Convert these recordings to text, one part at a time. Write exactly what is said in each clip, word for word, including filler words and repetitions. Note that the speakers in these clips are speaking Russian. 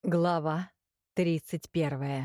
Глава тридцать первая.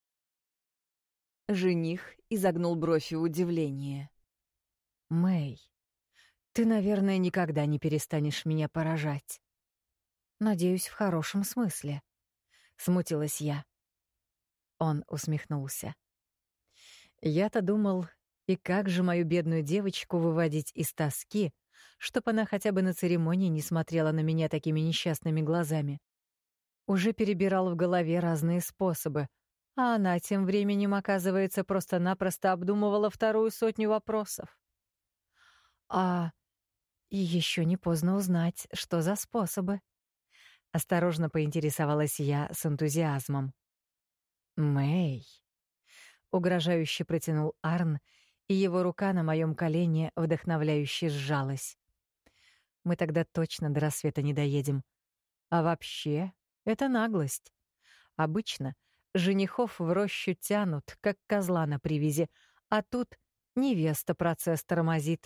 Жених изогнул бровь в удивлении. «Мэй, ты, наверное, никогда не перестанешь меня поражать». «Надеюсь, в хорошем смысле», — смутилась я. Он усмехнулся. «Я-то думал, и как же мою бедную девочку выводить из тоски, чтоб она хотя бы на церемонии не смотрела на меня такими несчастными глазами. Уже перебирал в голове разные способы, а она тем временем, оказывается, просто-напросто обдумывала вторую сотню вопросов. А и еще не поздно узнать, что за способы. Осторожно поинтересовалась я с энтузиазмом. «Мэй», — угрожающе протянул Арн, и его рука на моем колене вдохновляюще сжалась. «Мы тогда точно до рассвета не доедем. А вообще, это наглость. Обычно женихов в рощу тянут, как козла на привязи, а тут невеста процесс тормозит».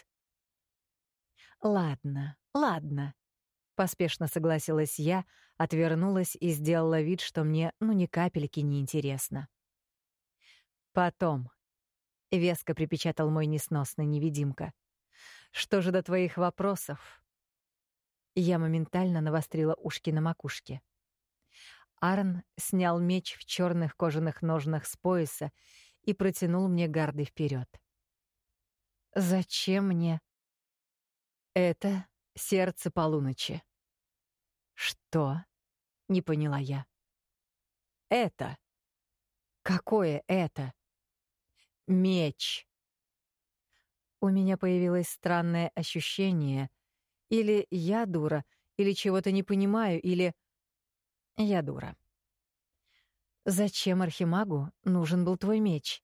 «Ладно, ладно», — поспешно согласилась я, отвернулась и сделала вид, что мне ну ни капельки не интересно. «Потом», — веско припечатал мой несносный невидимка, — «что же до твоих вопросов?» Я моментально навострила ушки на макушке. Арн снял меч в черных кожаных ножнах с пояса и протянул мне гарды вперед. «Зачем мне?» «Это сердце полуночи». «Что?» — не поняла я. «Это». «Какое это?» «Меч». У меня появилось странное ощущение. Или я дура, или чего-то не понимаю, или... Я дура. «Зачем архимагу нужен был твой меч?»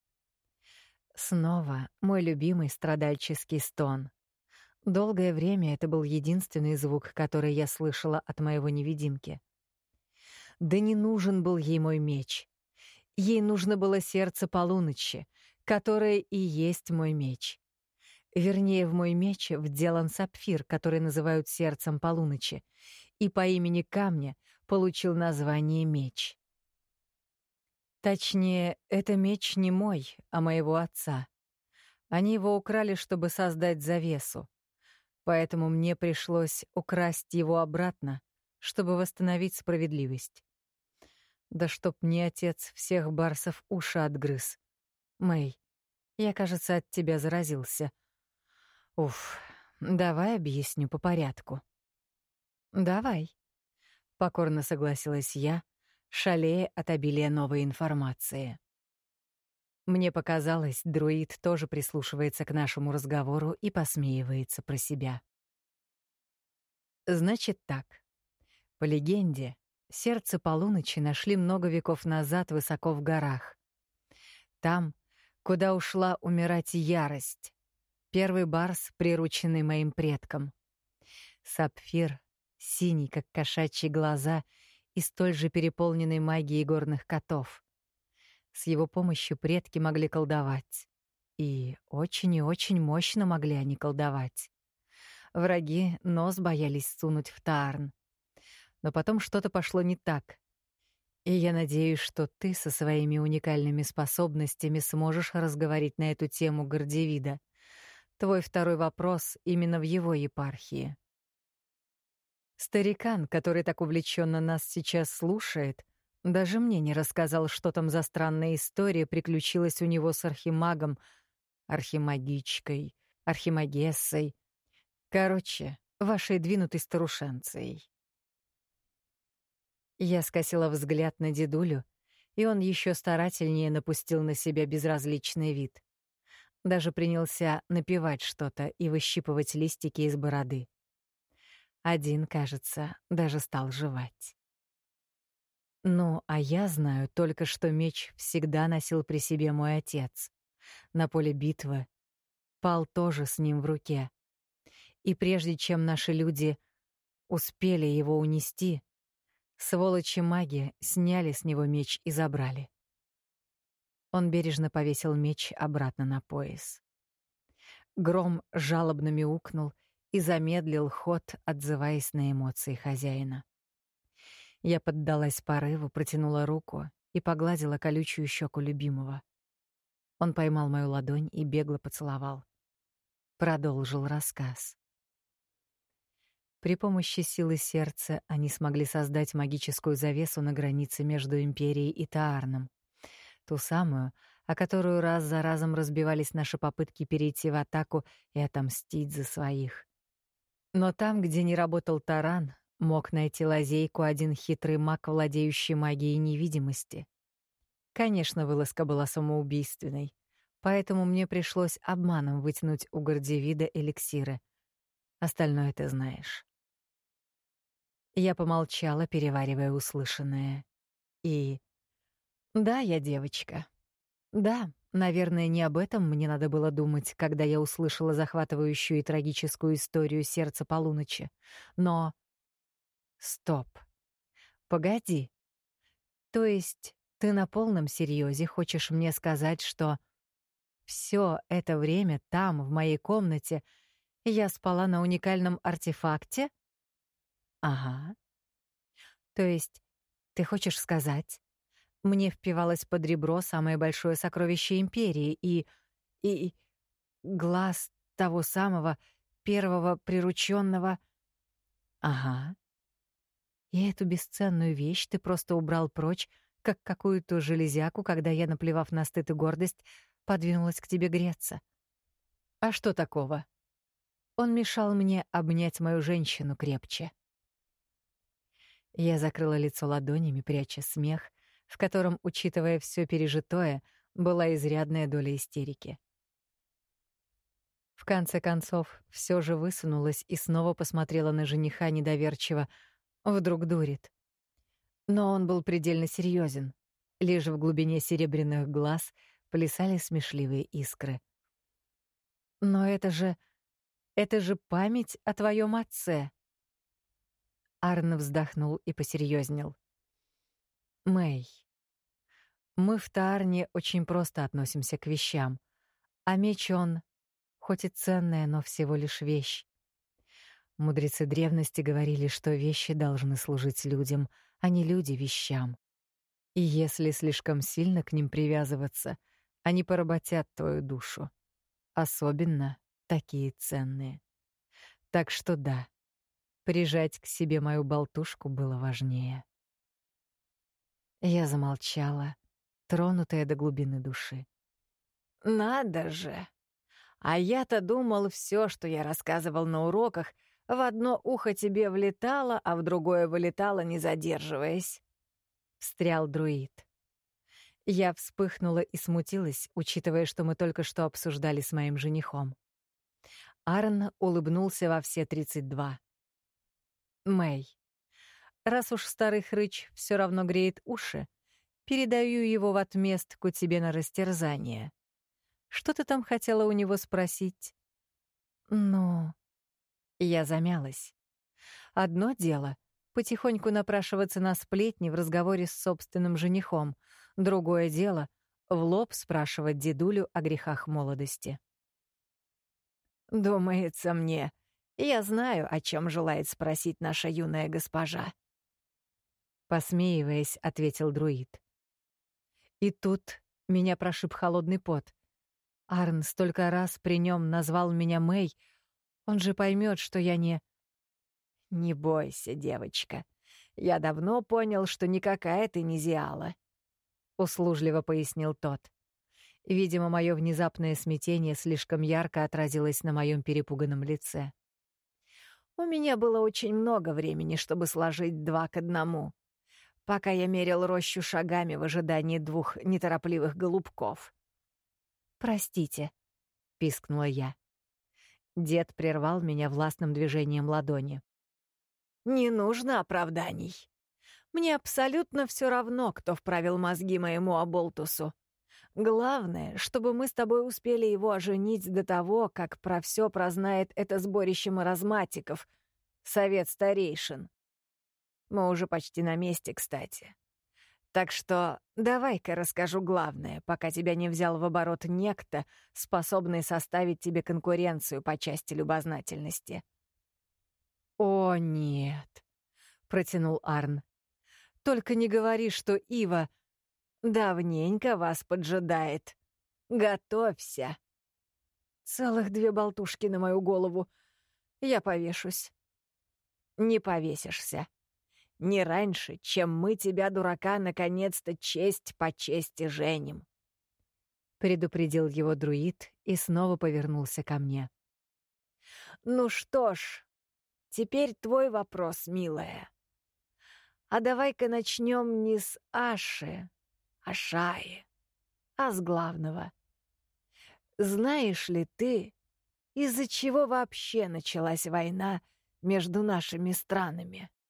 Снова мой любимый страдальческий стон. Долгое время это был единственный звук, который я слышала от моего невидимки. Да не нужен был ей мой меч. Ей нужно было сердце полуночи, которое и есть мой меч. Вернее, в мой меч вделан сапфир, который называют сердцем полуночи, и по имени камня получил название меч. Точнее, это меч не мой, а моего отца. Они его украли, чтобы создать завесу. Поэтому мне пришлось украсть его обратно, чтобы восстановить справедливость. Да чтоб мне отец всех барсов уши отгрыз. Мэй, я, кажется, от тебя заразился. Уф, давай объясню по порядку. Давай. Покорно согласилась я, шалея от обилия новой информации. Мне показалось, друид тоже прислушивается к нашему разговору и посмеивается про себя. Значит так. По легенде, сердце полуночи нашли много веков назад высоко в горах. Там, куда ушла умирать ярость. Первый барс, прирученный моим предком. Сапфир, синий, как кошачьи глаза, и столь же переполненный магией горных котов. С его помощью предки могли колдовать. И очень и очень мощно могли они колдовать. Враги нос боялись сунуть в Таарн. Но потом что-то пошло не так. И я надеюсь, что ты со своими уникальными способностями сможешь разговорить на эту тему Гордевида. Твой второй вопрос именно в его епархии. Старикан, который так увлеченно нас сейчас слушает, даже мне не рассказал, что там за странная история приключилась у него с архимагом, архимагичкой, архимагессой. Короче, вашей двинутой старушенцией. Я скосила взгляд на дедулю, и он еще старательнее напустил на себя безразличный вид. Даже принялся напевать что-то и выщипывать листики из бороды. Один, кажется, даже стал жевать. Ну, а я знаю только, что меч всегда носил при себе мой отец. На поле битвы пал тоже с ним в руке. И прежде чем наши люди успели его унести, сволочи-маги сняли с него меч и забрали. Он бережно повесил меч обратно на пояс. Гром жалобно мяукнул и замедлил ход, отзываясь на эмоции хозяина. Я поддалась порыву, протянула руку и погладила колючую щеку любимого. Он поймал мою ладонь и бегло поцеловал. Продолжил рассказ. При помощи силы сердца они смогли создать магическую завесу на границе между Империей и Таарном. Ту самую, о которую раз за разом разбивались наши попытки перейти в атаку и отомстить за своих. Но там, где не работал таран, мог найти лазейку один хитрый маг, владеющий магией невидимости. Конечно, вылазка была самоубийственной, поэтому мне пришлось обманом вытянуть у Гордевида эликсиры. Остальное ты знаешь. Я помолчала, переваривая услышанное. И... Да, я девочка. Да, наверное, не об этом мне надо было думать, когда я услышала захватывающую и трагическую историю «Сердца полуночи». Но... Стоп. Погоди. То есть ты на полном серьезе хочешь мне сказать, что все это время там, в моей комнате, я спала на уникальном артефакте? Ага. То есть ты хочешь сказать, мне впивалось под ребро самое большое сокровище Империи и... и... глаз того самого первого прирученного. Ага. И эту бесценную вещь ты просто убрал прочь, как какую-то железяку, когда я, наплевав на стыд и гордость, подвинулась к тебе греться. А что такого? Он мешал мне обнять мою женщину крепче. Я закрыла лицо ладонями, пряча смех, в котором, учитывая все пережитое, была изрядная доля истерики. В конце концов, все же высунулась и снова посмотрела на жениха недоверчиво. Вдруг дурит. Но он был предельно серьезен. Лишь в глубине серебряных глаз плясали смешливые искры. «Но это же... это же память о твоем отце!» Арн вздохнул и посерьезнел. «Мэй, мы в Таарне очень просто относимся к вещам, а меч он, хоть и ценная, но всего лишь вещь. Мудрецы древности говорили, что вещи должны служить людям, а не люди вещам. И если слишком сильно к ним привязываться, они поработят твою душу. Особенно такие ценные. Так что да, прижать к себе мою болтушку было важнее». Я замолчала, тронутая до глубины души. «Надо же! А я-то думал, все, что я рассказывал на уроках, в одно ухо тебе влетало, а в другое вылетало, не задерживаясь», — встрял друид. Я вспыхнула и смутилась, учитывая, что мы только что обсуждали с моим женихом. Арн улыбнулся во все тридцать два. «Мэй, раз уж старый хрыч все равно греет уши, передаю его в отместку тебе на растерзание. Что ты там хотела у него спросить?» «Ну...» Я замялась. Одно дело — потихоньку напрашиваться на сплетни в разговоре с собственным женихом. Другое дело — в лоб спрашивать дедулю о грехах молодости. «Думается мне, я знаю, о чем желает спросить наша юная госпожа», — посмеиваясь, ответил друид. И тут меня прошиб холодный пот. Арн столько раз при нем назвал меня Мэй, он же поймет, что я не... «Не бойся, девочка. Я давно понял, что никакая ты не Зиала», — услужливо пояснил тот. Видимо, мое внезапное смятение слишком ярко отразилось на моем перепуганном лице. «У меня было очень много времени, чтобы сложить два к одному, пока я мерил рощу шагами в ожидании двух неторопливых голубков». «Простите», — пискнула я. Дед прервал меня властным движением ладони. «Не нужно оправданий. Мне абсолютно все равно, кто вправил мозги моему оболтусу. Главное, чтобы мы с тобой успели его оженить до того, как про все прознает это сборище маразматиков, совет старейшин. Мы уже почти на месте, кстати. Так что давай-ка расскажу главное, пока тебя не взял в оборот некто, способный составить тебе конкуренцию по части любознательности». «О, нет», — протянул Арн. Только не говори, что Ива давненько вас поджидает. Готовься. Целых две болтушки на мою голову. Я повешусь. Не повесишься. Не раньше, чем мы тебя, дурака, наконец-то честь по чести женим. Предупредил его друид и снова повернулся ко мне. Ну что ж, теперь твой вопрос, милая. А давай-ка начнем не с Аши, а Шаи, а с главного. Знаешь ли ты, из-за чего вообще началась война между нашими странами?